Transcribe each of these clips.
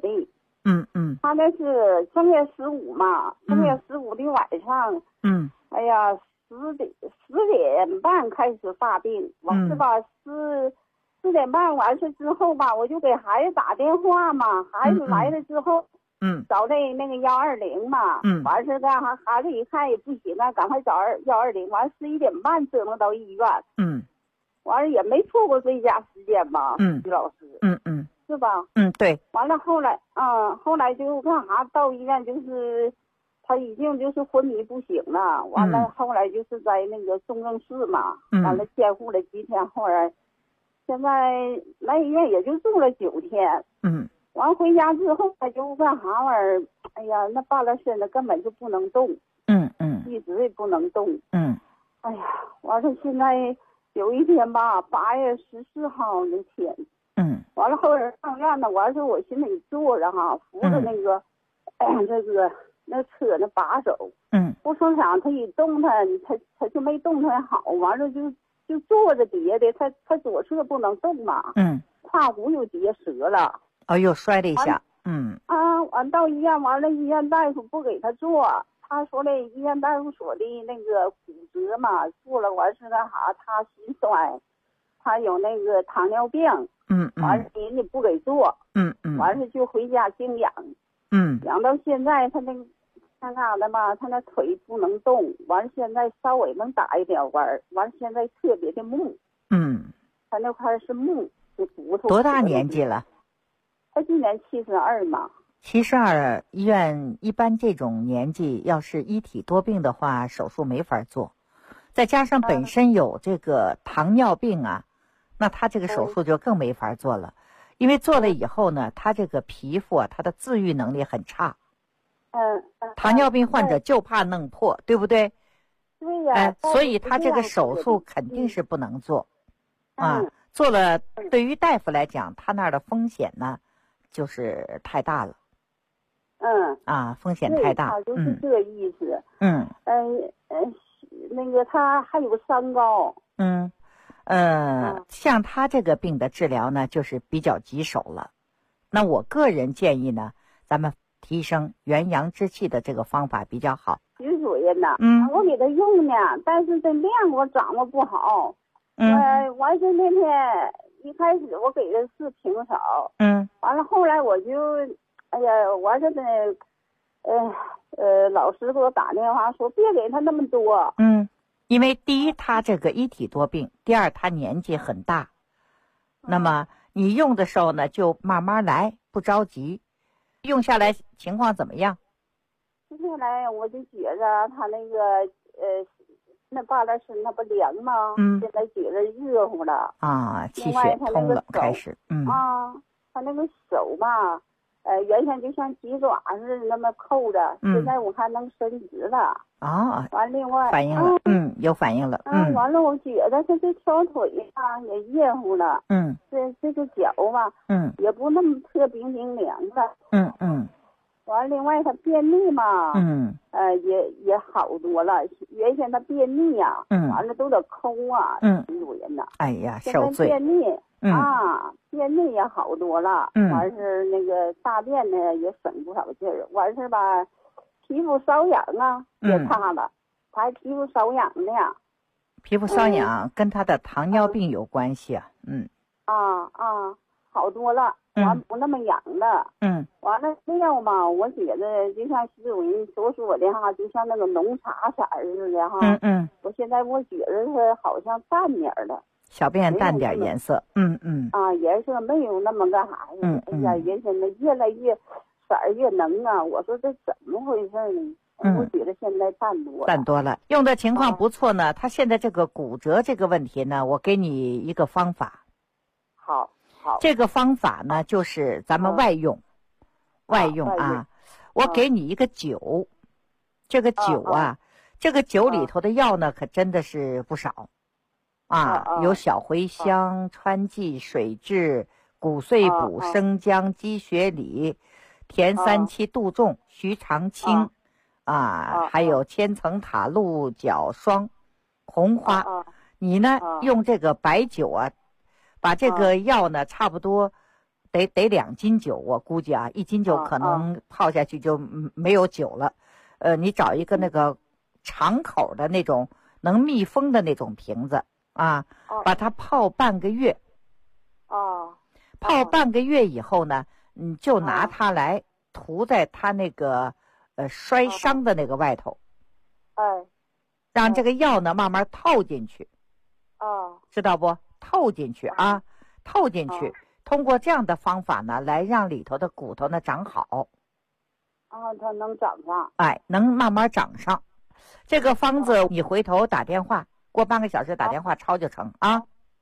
的。 他那是正月15嘛，正月15的晚上，哎呀，10点半开始发病，完是吧4点半完事之后吧，我就给孩子打电话嘛，孩子来了之后，找那个120嘛，完事干哈，孩子一看也不行啊，赶快找120，完11点半折腾到医院，完了也没错过最佳时间嘛，于老师，是吧？ 对。 完了后来就干啥，到医院就是他已经就是昏迷不醒了，完了后来就是在那个重症室嘛，完了监护了几天，后来现在来医院也就住了9天，完回家之后他就干啥玩意儿，哎呀，那半拉身子根本就不能动，一直也不能动，哎呀，完了现在有一天吧，8月14号那天，完了后来上院呢，完事我心里坐着哈，扶着那个，那车那把手，不成想他一动他就没动弹好，完了就坐着跌的，他左侧不能动嘛，胯骨又跌折了， 又摔了一下， 完到医院，完了医院大夫不给他做，他说的医院大夫说的那个骨折嘛，做了完是干啥，他心衰，他有那个糖尿病，完了人家不给做，完了就回家静养，养到现在他那个干啥的吧，他那腿不能动，完了现在稍微能打一点弯，完了现在特别的木，他那块是木，这骨头。 多大年纪了？ 他今年72嘛。 72，医院一般这种年纪要是一体多病的话，手术没法做，再加上本身有这个糖尿病啊，那他这个手术就更没法做了，因为做了以后呢，他这个皮肤啊，他的自愈能力很差。糖尿病患者就怕弄破，对不对？ 对呀。 所以他这个手术肯定是不能做，做了对于大夫来讲，他那儿的风险呢，就是太大了。风险太大。 就是这个意思。那个他还有三高。 像他这个病的治疗呢，就是比较棘手了。那我个人建议呢，咱们提升元阳之气的这个方法比较好。 徐主任呐，我给他用呢，但是这量我掌握不好。完事那天一开始我给的是平少，完了后来我就，哎呀，完事呢，老师给我打电话说别给他那么多。 因为第一他这个一体多病，第二他年纪很大，那么你用的时候呢就慢慢来，不着急。用下来情况怎么样？ 接下来我就觉着他那个那半拉身那不凉吗？现在觉着热乎了气血通了开始。 他那个手吧，原先就像鸡爪似的那么扣着，现在我还能伸直了。完另外反应了，有反应了。 完了我觉得他这条腿啊也热乎了。这个脚吧，也不那么特冰凉了。完另外他便秘嘛，也好多了。原先他便秘呀，完了都得抠啊，主人呐。 哎呀，受罪。 便秘便秘也好多了。完事那个大便呢也省不少劲儿。完事吧，皮肤瘙痒啊也差了，他还皮肤瘙痒呢。 皮肤瘙痒跟他的糖尿病有关系啊。 好多了。完不那么痒了。完了料嘛，我觉得就像徐主任所说的哈，就像那个浓茶色似的哈。我现在我觉得它好像淡点了， 小便淡点颜色。 颜色没有那么干啥呀。哎呀，原先的越来越色儿越浓啊，我说这怎么回事呢？我觉得现在淡多了， 用的情况不错呢。他现在这个骨折这个问题呢，我给你一个方法。 好， 这个方法呢就是咱们外用啊。我给你一个酒，这个酒这个酒里头的药呢可真的是不少有小茴香、川蓟、水蛭、骨碎补、生姜、鸡血李、田三七、杜仲、徐长青还有千层塔、鹿角霜、红花。你呢用这个白酒把这个药呢差不多得2斤酒，我估计啊，1斤酒可能泡下去就没有酒了。你找一个那个长口的那种能密封的那种瓶子啊，把它泡半个月。泡半个月以后呢，你就拿它来涂在它那个摔伤的那个外头，让这个药呢慢慢透进去。知道不？透进去啊，透进去。通过这样的方法呢，来让里头的骨头呢长好。 它能长上。 能慢慢长上。这个方子你回头打电话，过半个小时打电话抄就成啊。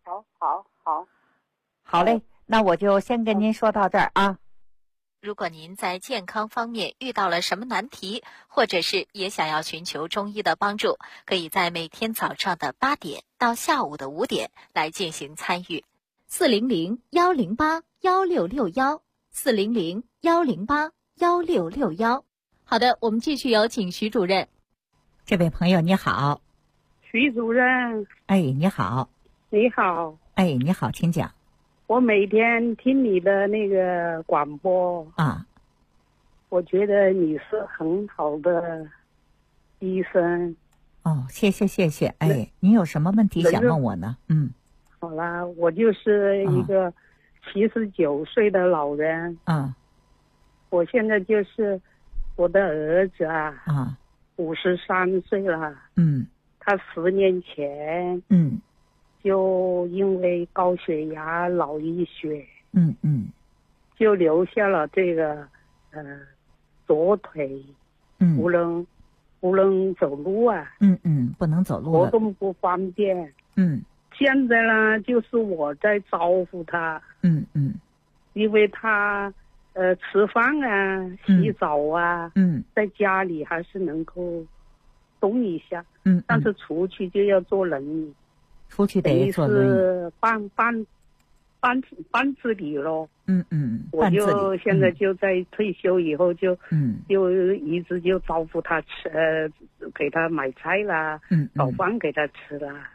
好嘞，那我就先跟您说到这儿啊。 如果您在健康方面遇到了什么难题，或者是也想要寻求中医的帮助，可以在每天早上的8点到下午的5点来进行参与。400-108-1661，400-108-1661。好的，我们继续有请徐主任。 这位朋友你好。 徐主任。 你好。 你好。 你好，请讲。 我每天听你的那个广播我觉得你是很好的医生。 谢谢。您有什么问题想问我呢？ 好啦，我就是一个79岁的老人。我现在就是我的儿子53岁了。他10年前就因为高血压、脑溢血，就留下了这个左腿不能走路不能走路， 活动不方便。现在呢，就是我在照顾他。因为他吃饭洗澡在家里还是能够动一下。但是出去就要坐轮椅。 出去得坐轮椅， 是半自理咯。我就现在就在退休以后就一直就照顾他吃，给他买菜啦，搞饭给他吃啦。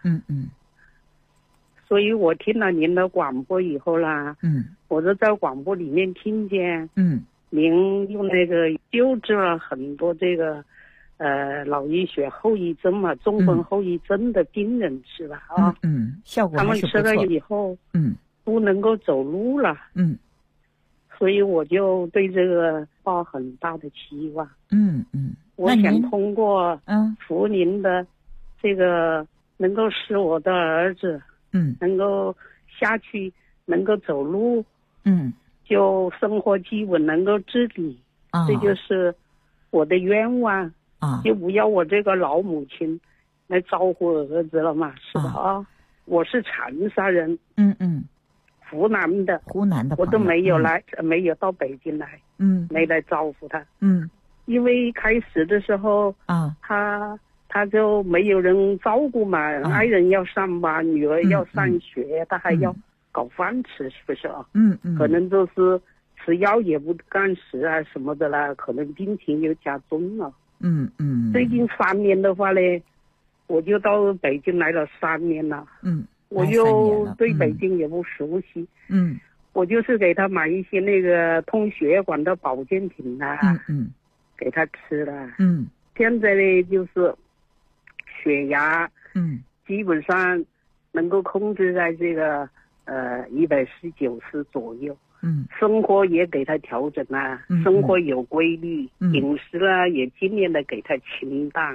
所以我听了您的广播以后啦，我就在广播里面听见您用那个救治了很多这个脑溢血后遗症嘛，中风后遗症的病人是吧？ 效果还是不错。 他们吃了以后，不能够走路了。所以我就对这个抱很大的期望。我想通过扶您的这个，能够使我的儿子能够下去，能够走路，就生活基本能够自理。这就是我的愿望。就不要我这个老母亲来照顾儿子了嘛，是吧？我是长沙人，湖南的，我都没有来，没有到北京来，没来照顾他，因为开始的时候他就没有人照顾嘛，爱人要上班，女儿要上学，他还要搞饭吃，是不是啊？可能就是吃药也不干食什么的啦，可能病情又加重了。最近3年的话呢，我就到北京来了3年了。我又对北京也不熟悉。我就是给他买一些那个通血管的保健品给他吃了。现在呢，就是血压基本上能够控制在这个140-190左右。生活也给他调整生活有规律，饮食也尽量的给他清淡。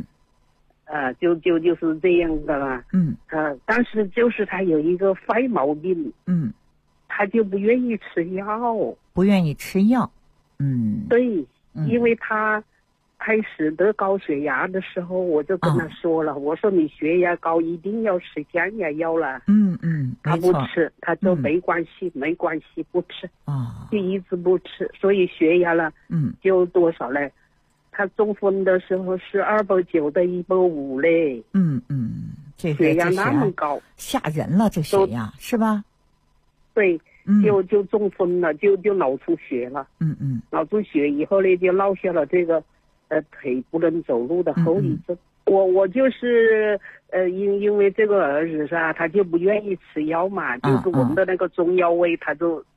就是这样的啦。但是就是他有一个坏毛病。他就不愿意吃药。对，因为他开始得高血压的时候，我就跟他说了，我说你血压高一定要吃降压药了。他不吃，他说没关系，没关系，不吃。就一直不吃，所以血压了就多少嘞？他中风的时候是290的150嘞。 这血压那么高， 吓人了，这血压是吧？ 对，就中风了，就脑出血了。脑出血以后呢，就落下了这个腿不能走路的后遗症。我就是因为这个儿子他就不愿意吃药嘛，就是我们的那个中药味，他就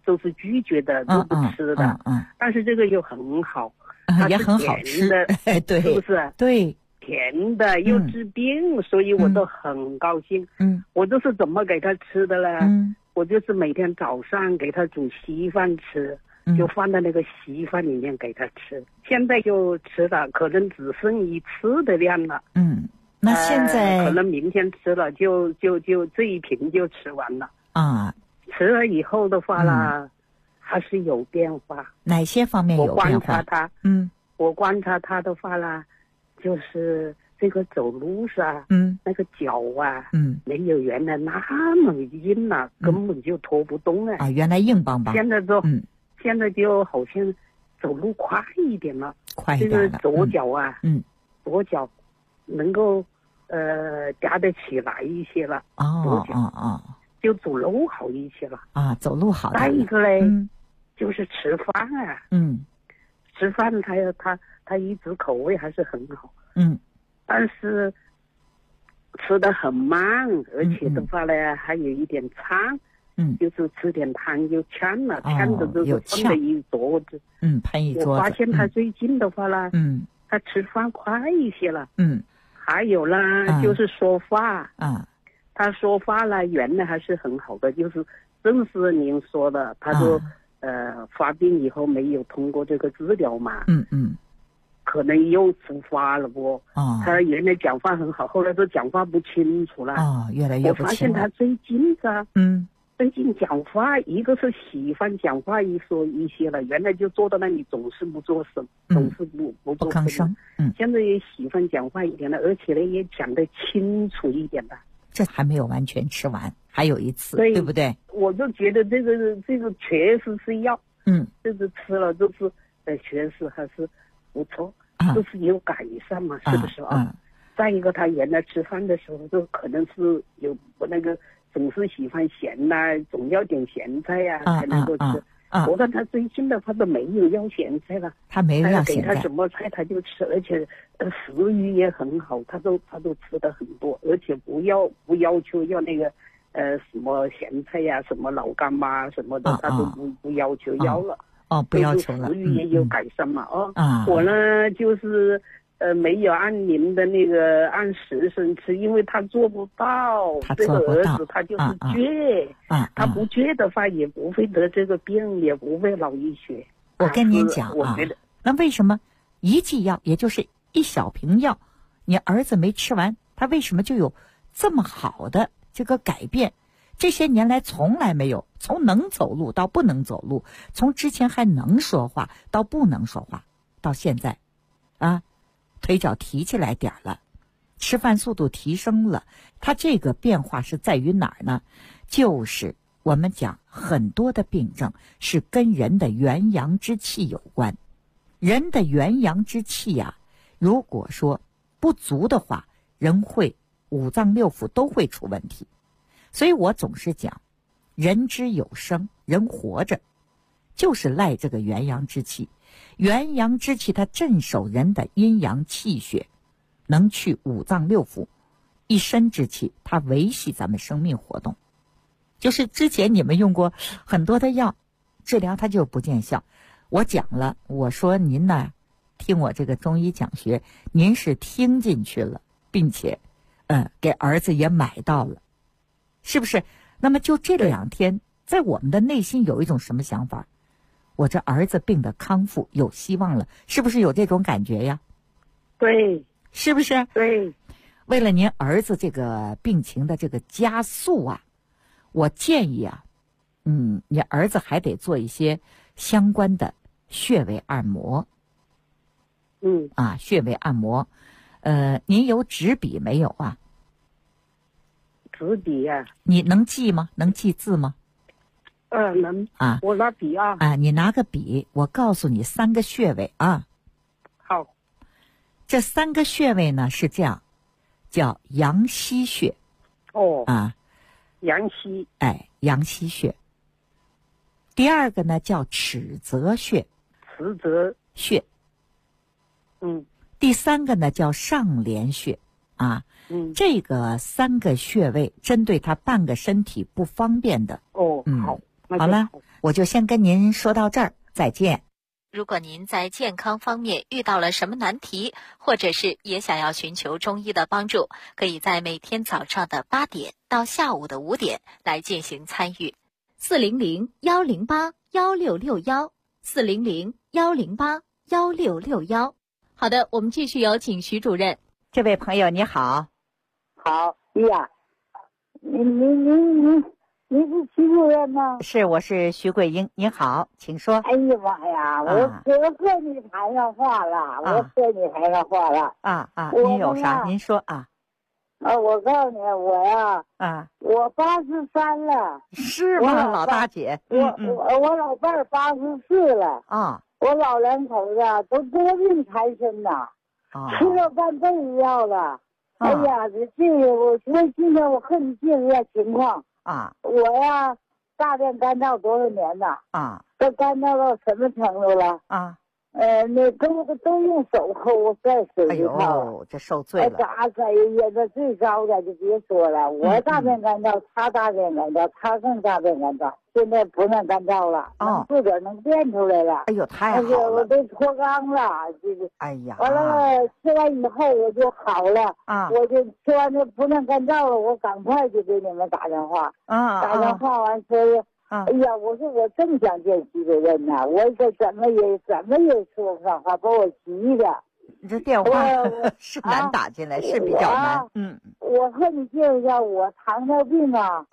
都是拒绝的，都不吃的。但是这个又很好， 也很好吃的， 对， 是不是？ 对， 甜的又治病，所以我都很高兴。我这是怎么给他吃的呢？我就是每天早上给他煮稀饭吃，就放在那个稀饭里面给他吃。现在就吃了，可能只剩一次的量了。 那现在可能明天吃了就这一瓶就吃完了啊。 吃了以后的话呢，还是有变化。 哪些方面有变化？ 我观察他，我观察他的话呢，就是这个走路上，那个脚啊，没有原来那么硬了，根本就拖不动啊，原来硬邦邦。 现在就好像走路快一点了， 快一点了。 这个左脚啊，左脚能够夹得起来一些了。就走路好一些了啊，走路好。 再一个嘞，就是吃饭啊，吃饭他一直口味还是很好，但是吃得很慢，而且的话呢，还有一点呛，就是吃点汤就呛了，呛的就是喷了一桌子， 喷一桌子。 我发现他最近的话呢，他吃饭快一些了，还有呢，就是说话他说话呢，原来还是很好的，就是正是您说的，他说发病以后没有通过这个治疗嘛，可能又复发了不？他原来讲话很好，后来都讲话不清楚了。 越来越不清。 我发现他最近最近讲话，一个是喜欢讲话一说一些了，原来就坐到那里总是不做声，总是不做声。 现在也喜欢讲话一点了，而且呢也讲得清楚一点的。 这还没有完全吃完，还有一次，对不对？ 我就觉得这个确实是药，这个吃了就是确实还是不错，就是有改善嘛，是不是啊？再一个，他原来吃饭的时候就可能是有那个总是喜欢咸总要点咸菜才能够吃。我看他最近的话都没有要咸菜了， 他没有要咸菜， 给他什么菜他就吃，而且食欲也很好，他都吃的很多，而且不要求要那个什么咸菜呀、什么老干妈什么的，他都不要求要了。 不要求了。 食欲也有改善嘛。我呢就是没有按您的那个按时辰吃，因为他做不到。这个儿子他就是倔，他不倔的话也不会得这个病，也不会脑溢血。 我跟您讲我觉得那为什么一剂药，也就是一小瓶药，你儿子没吃完，他为什么就有这么好的这个改变？这些年来从来没有，从能走路到不能走路，从之前还能说话到不能说话，到现在腿脚提起来点了，吃饭速度提升了。它这个变化是在于哪儿呢？就是我们讲很多的病症是跟人的元阳之气有关。人的元阳之气如果说不足的话，人会五脏六腑都会出问题。所以我总是讲，人之有生，人活着就是赖这个元阳之气。元阳之气它镇守人的阴阳气血，能去五脏六腑，一身之气，它维系咱们生命活动。就是之前你们用过很多的药治疗，它就不见效。我讲了，我说您呢听我这个中医讲学，您是听进去了，并且给儿子也买到了，是不是？那么就这2天，在我们的内心有一种什么想法？我这儿子病的康复有希望了，是不是有这种感觉呀？ 对， 是不是？ 对。 为了您儿子这个病情的这个加速我建议你儿子还得做一些相关的穴位按摩。穴位按摩。您有纸笔没有啊？ 纸笔你能记吗？能记字吗？ 能我拿笔你拿个笔，我告诉你3个穴位好， 这3个穴位呢是这样，叫阳溪穴。 阳溪。 阳溪穴。第2个呢叫尺泽穴。 尺泽穴。第3个呢叫上廉穴。这个3个穴位针对他半个身体不方便的。 好了，我就先跟您说到这儿，再见。 如果您在健康方面遇到了什么难题，或者是也想要寻求中医的帮助，可以在每天早上的8点到下午的5点来进行参与。400-108-1661，400-108-1661。好的，我们继续有请徐主任。 这位朋友你好。 好呀，您是徐主任吗？ 是，我是徐桂英。您好，请说。 哎呀妈呀，我和你台上话了， 您有啥？您说啊。 我告诉你，我呀，我83了。 是吗，老大姐？ 我老伴儿84了。 啊。 我老两口子都多病缠身呐，吃了半辈子药了。哎呀，这个，我说今天我和你介绍一下情况。我呀，大便干燥多少年了？都干燥到什么程度了？那都用手抠在水里头。 哎呦，这受罪了。 这最糟的就别说了，我大便干燥，他大便干燥，他更大便干燥。现在不那干燥了，自个儿能变出来了。 哎呦，太好了！ 我都脱肛了， 哎呀， 完了吃完以后我就好了。我就吃完这不那干燥了，我赶快就给你们打电话。打电话完说。哎呀，我说我正想见徐主任呢，我这怎么也说不上话，把我急的。 你这电话是难打进来，是比较难。 我和你介绍一下，我糖尿病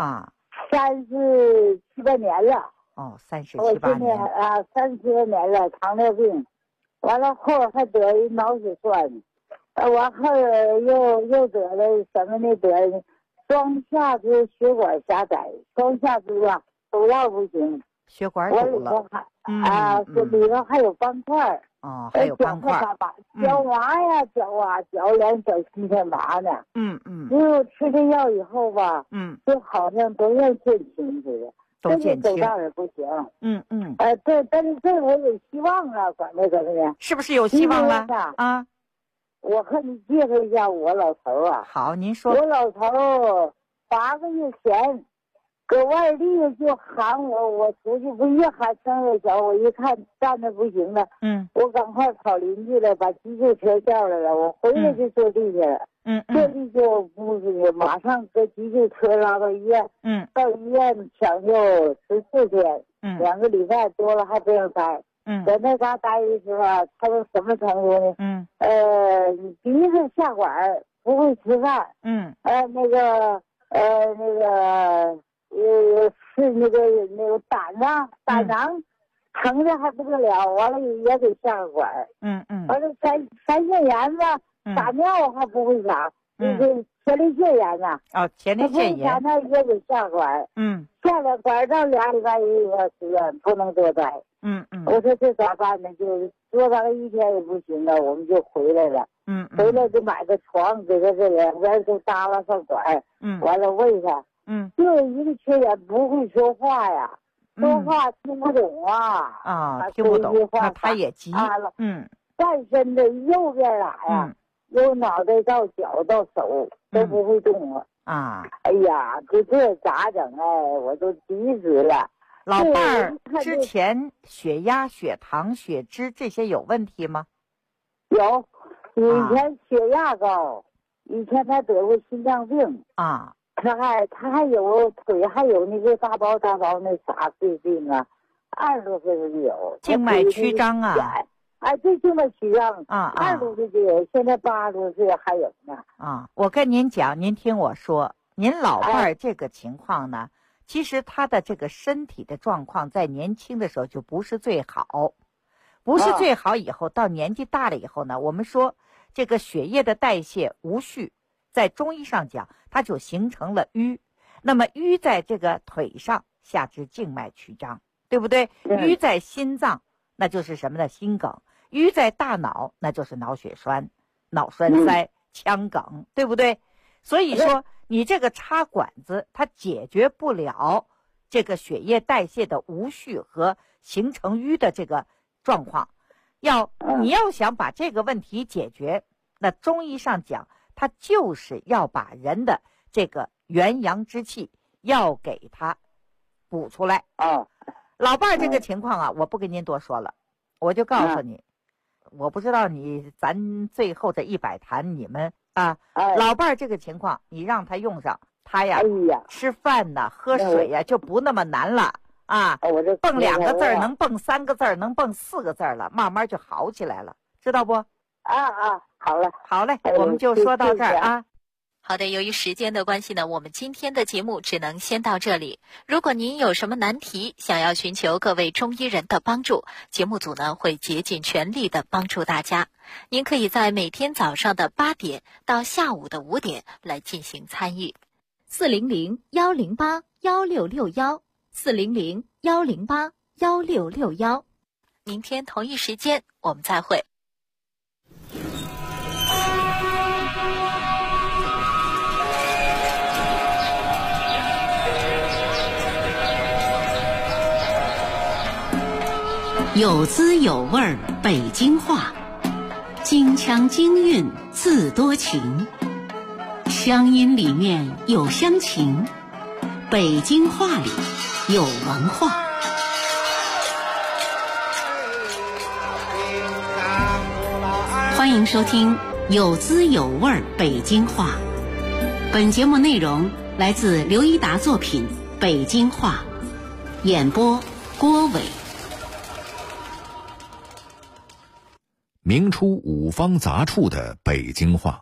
37、8年了。 37、8年。 我今年37年了，糖尿病，完了后还得一脑血栓，完后又得了什么呢？得双下肢血管狭窄，双下肢走道不行， 血管堵了。 这里头还有斑块。 还有斑块。 脚麻呀，脚连小膝盖麻呢。就吃这药以后吧，就好像都要减轻似的。 都减轻。 走道也不行。 对， 但是这我有希望啊，管这怎么的？ 是不是有希望了？ 我和你介绍一下我老头啊。 好，您说。 我老头8个月前。搁外地就喊我出去，不一喊声也小，我一看站着不行了，我赶快跑邻居了，把急救车叫来了，我回来就坐地去了，坐地就不是马上搁急救车拉到医院，到医院抢救14天，2个礼拜多了还不让待，在那嘎待的时候他都什么程度呢？鼻子下管不会吃饭，是那个胆囊疼的还不得了，完了也得下个管完了腮腺炎吧，撒尿还不会撒，前列腺炎呐。 前列腺炎。 那也得下管下了管到2礼拜也要出院，不能多待。我说这咋办呢？就多待1天也不行了，我们就回来了。回来就买个床给他这2边都耷拉上管完了喂他。就有一个缺点，不会说话呀，说话听不懂听不懂，那他也急。 半身的右边由脑袋到脚到手都不会动了。哎呀，这咋整我都急死了。 老伴儿之前血压、血糖、血脂这些有问题吗？ 有，以前血压高，以前他得过心脏病他还有腿还有那个大包那啥病20多岁就有静脉曲张对，静脉曲张20多岁就有，现在80多岁还有呢我跟您讲，您听我说，您老伴儿这个情况呢，其实他的这个身体的状况在年轻的时候就不是最好，以后到年纪大了以后呢，我们说这个血液的代谢无序，在中医上讲，它就形成了瘀。那么瘀在这个腿上，下肢静脉曲张，对不对？瘀在心脏，那就是什么呢？心梗。瘀在大脑，那就是脑血栓、脑栓塞、腔梗，对不对？所以说，你这个插管子，它解决不了这个血液代谢的无序和形成瘀的这个状况。你要想把这个问题解决，那中医上讲，它就是要把人的这个元阳之气要给它补出来。老伴儿这个情况啊，我不跟您多说了，我就告诉你，我不知道咱最后这100坛你们啊，老伴儿这个情况，你让他用上，他呀，吃饭呐、喝水呀就不那么难了啊。蹦2个字儿能蹦3个字儿，能蹦4个字儿了，慢慢就好起来了，知道不？好嘞，我们就说到这儿啊。 好的，由于时间的关系呢，我们今天的节目只能先到这里。如果您有什么难题，想要寻求各位中医人的帮助，节目组呢会竭尽全力的帮助大家。您可以在每天早上的8点到下午的5点来进行参与。400-108-1661，400-108-1661。明天同一时间我们再会。 有滋有味儿北京话，京腔京韵字多情，乡音里面有乡情，北京话里有文化。欢迎收听有滋有味儿北京话。本节目内容来自刘一达作品《北京话》，演播郭伟。 明初五方杂处的北京话。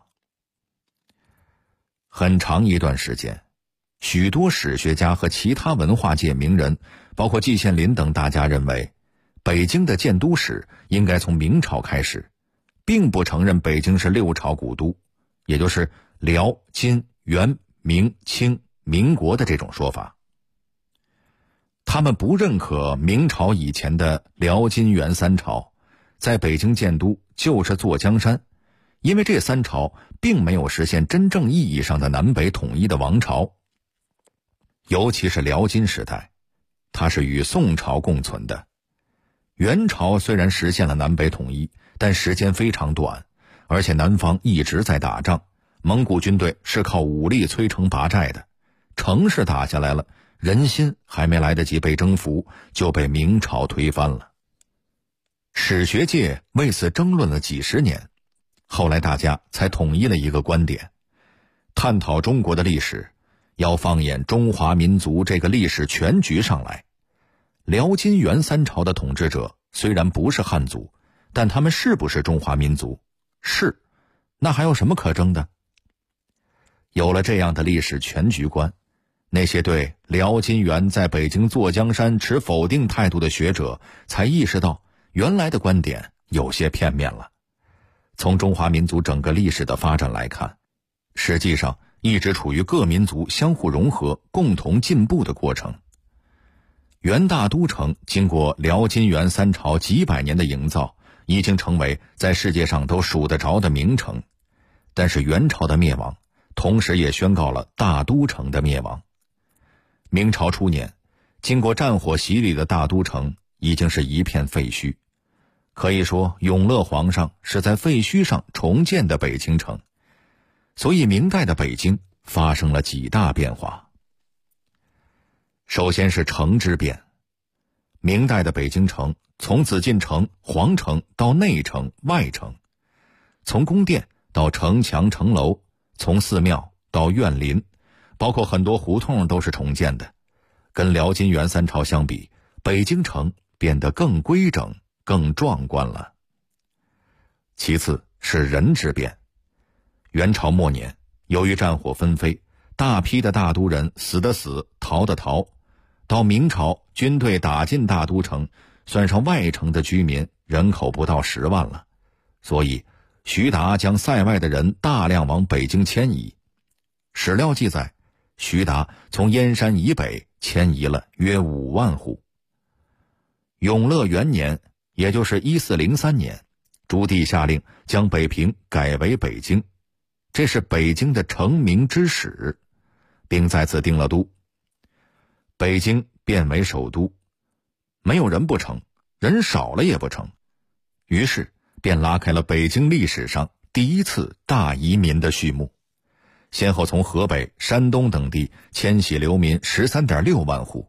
很长一段时间，许多史学家和其他文化界名人，包括季羡林等大家认为，北京的建都史应该从明朝开始，并不承认北京是6朝古都，也就是辽、金、元、明、清、民国的这种说法。他们不认可明朝以前的辽、金、元3朝，在北京建都就是坐江山，因为这3朝并没有实现真正意义上的南北统一的王朝。尤其是辽金时代，它是与宋朝共存的。元朝虽然实现了南北统一，但时间非常短，而且南方一直在打仗，蒙古军队是靠武力摧城拔寨的，城市打下来了，人心还没来得及被征服，就被明朝推翻了。史学界为此争论了几十年，后来大家才统一了一个观点：探讨中国的历史，要放眼中华民族这个历史全局上来。辽金元3朝的统治者虽然不是汉族，但他们是不是中华民族？是，那还有什么可争的？有了这样的历史全局观，那些对辽金元在北京坐江山持否定态度的学者才意识到，原来的观点有些片面了。从中华民族整个历史的发展来看，实际上一直处于各民族相互融合、共同进步的过程。元大都城经过辽金元3朝几百年的营造，已经成为在世界上都数得着的名城。但是元朝的灭亡，同时也宣告了大都城的灭亡。明朝初年，经过战火洗礼的大都城已经是一片废墟。可以说，永乐皇上是在废墟上重建的北京城。所以明代的北京发生了几大变化。首先是城之变。明代的北京城从紫禁城、皇城到内城、外城，从宫殿到城墙、城楼，从寺庙到院林，包括很多胡同都是重建的。跟辽金元3朝相比，北京城变得更规整、更壮观了。其次是人之变。元朝末年，由于战火纷飞，大批的大都人死的死，逃的逃。到明朝，军队打进大都城，算上外城的居民，人口不到10万了。所以徐达将塞外的人大量往北京迁移。史料记载，徐达从燕山以北迁移了约5万户。永乐元年，也就是1403年，朱棣下令将北平改为北京，这是北京的成名之始，并在此定了都。北京变为首都，没有人不成，人少了也不成，于是便拉开了北京历史上第一次大移民的序幕。先后从河北、山东等地迁徙流民13.6万户，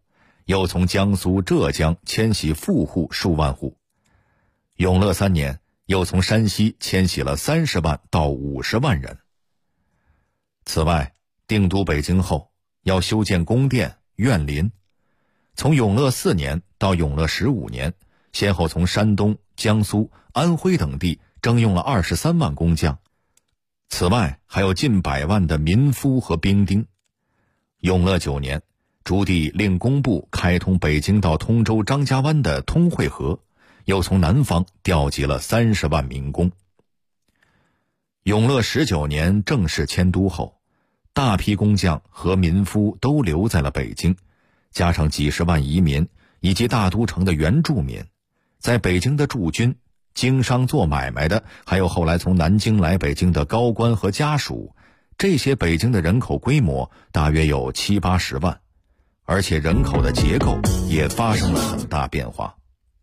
又从江苏、浙江迁徙富户数万户。永乐3年，又从山西迁徙了30万到50万人。此外，定都北京后，要修建宫殿、苑林。从永乐4年到永乐15年，先后从山东、江苏、安徽等地征用了23万工匠。此外，还有近100万的民夫和兵丁。永乐9年，朱棣令工部开通北京到通州张家湾的通惠河，又从南方调集了30万民工。永乐19年正式迁都后，大批工匠和民夫都留在了北京，加上几十万移民以及大都城的原住民，在北京的驻军、经商做买卖的，还有后来从南京来北京的高官和家属，这些北京的人口规模大约有70-80万，而且人口的结构也发生了很大变化。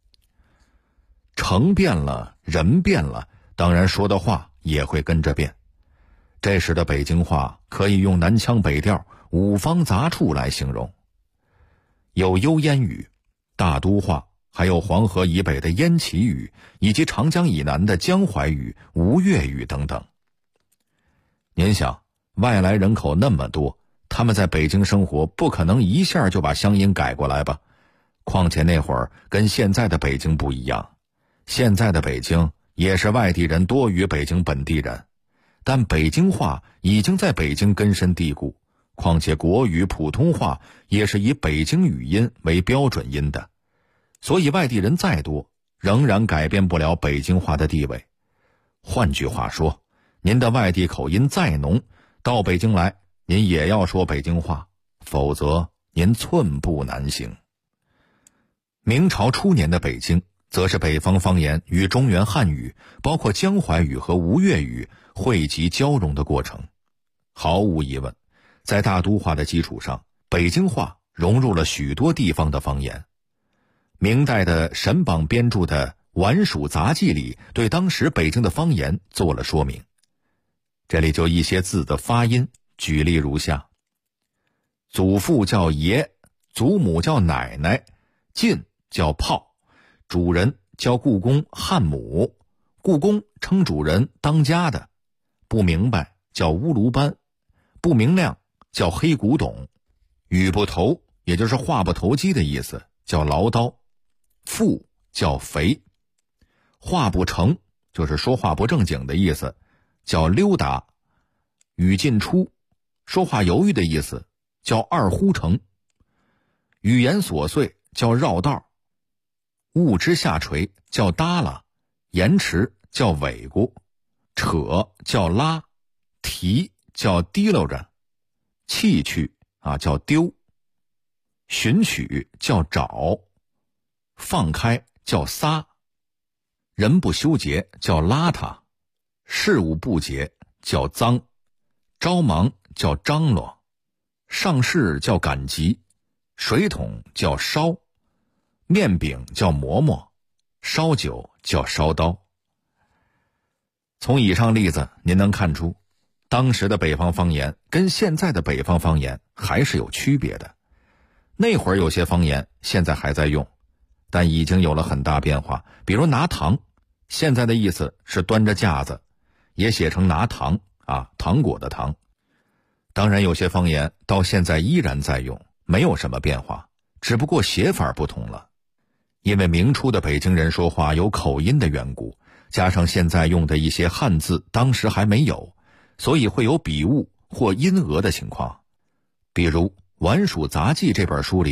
城变了，人变了，当然说的话也会跟着变。这时的北京话可以用南腔北调、五方杂处来形容，有幽烟语、大都话，还有黄河以北的燕齐语，以及长江以南的江淮语、吴越语等等。您想，外来人口那么多，他们在北京生活，不可能一下就把乡音改过来吧？况且那会儿跟现在的北京不一样，现在的北京也是外地人多于北京本地人，但北京话已经在北京根深蒂固，况且国语、普通话也是以北京语音为标准音的，所以外地人再多，仍然改变不了北京话的地位。换句话说，您的外地口音再浓，到北京来，您也要说北京话，否则您寸步难行。明朝初年的北京，则是北方方言与中原汉语，包括江淮语和吴越语汇集交融的过程。毫无疑问，在大都话的基础上，北京话融入了许多地方的方言。明代的沈榜编著的《晚蜀杂记》里，对当时北京的方言做了说明。这里就一些字的发音，举例如下：祖父叫爷，祖母叫奶奶，进叫炮，主人叫故宫汉母，故宫称主人当家的，不明白叫乌卢班，不明亮叫黑古董，语不投也就是话不投机的意思，叫唠叨，富叫肥，话不成就是说话不正经的意思，叫溜达，语尽出说话犹豫的意思，叫二呼成，语言琐碎叫绕道，物之下垂叫耷拉，延迟叫尾咕，扯叫拉，提叫提溜着，弃去叫丢，寻取叫找，放开叫撒，人不修洁叫邋遢，事务不洁叫脏，着忙叫张罗，上事叫赶集，水桶叫烧，面饼叫馍馍，烧酒叫烧刀。从以上例子您能看出，当时的北方方言跟现在的北方方言还是有区别的。那会儿有些方言现在还在用，但已经有了很大变化。比如拿糖，现在的意思是端着架子，也写成拿糖糖果的糖。当然有些方言到现在依然在用，没有什么变化，只不过写法不同了。因为明初的北京人说话有口音的缘故，加上现在用的一些汉字当时还没有，所以会有笔误或音讹的情况。比如《晚蜀杂记》这本书里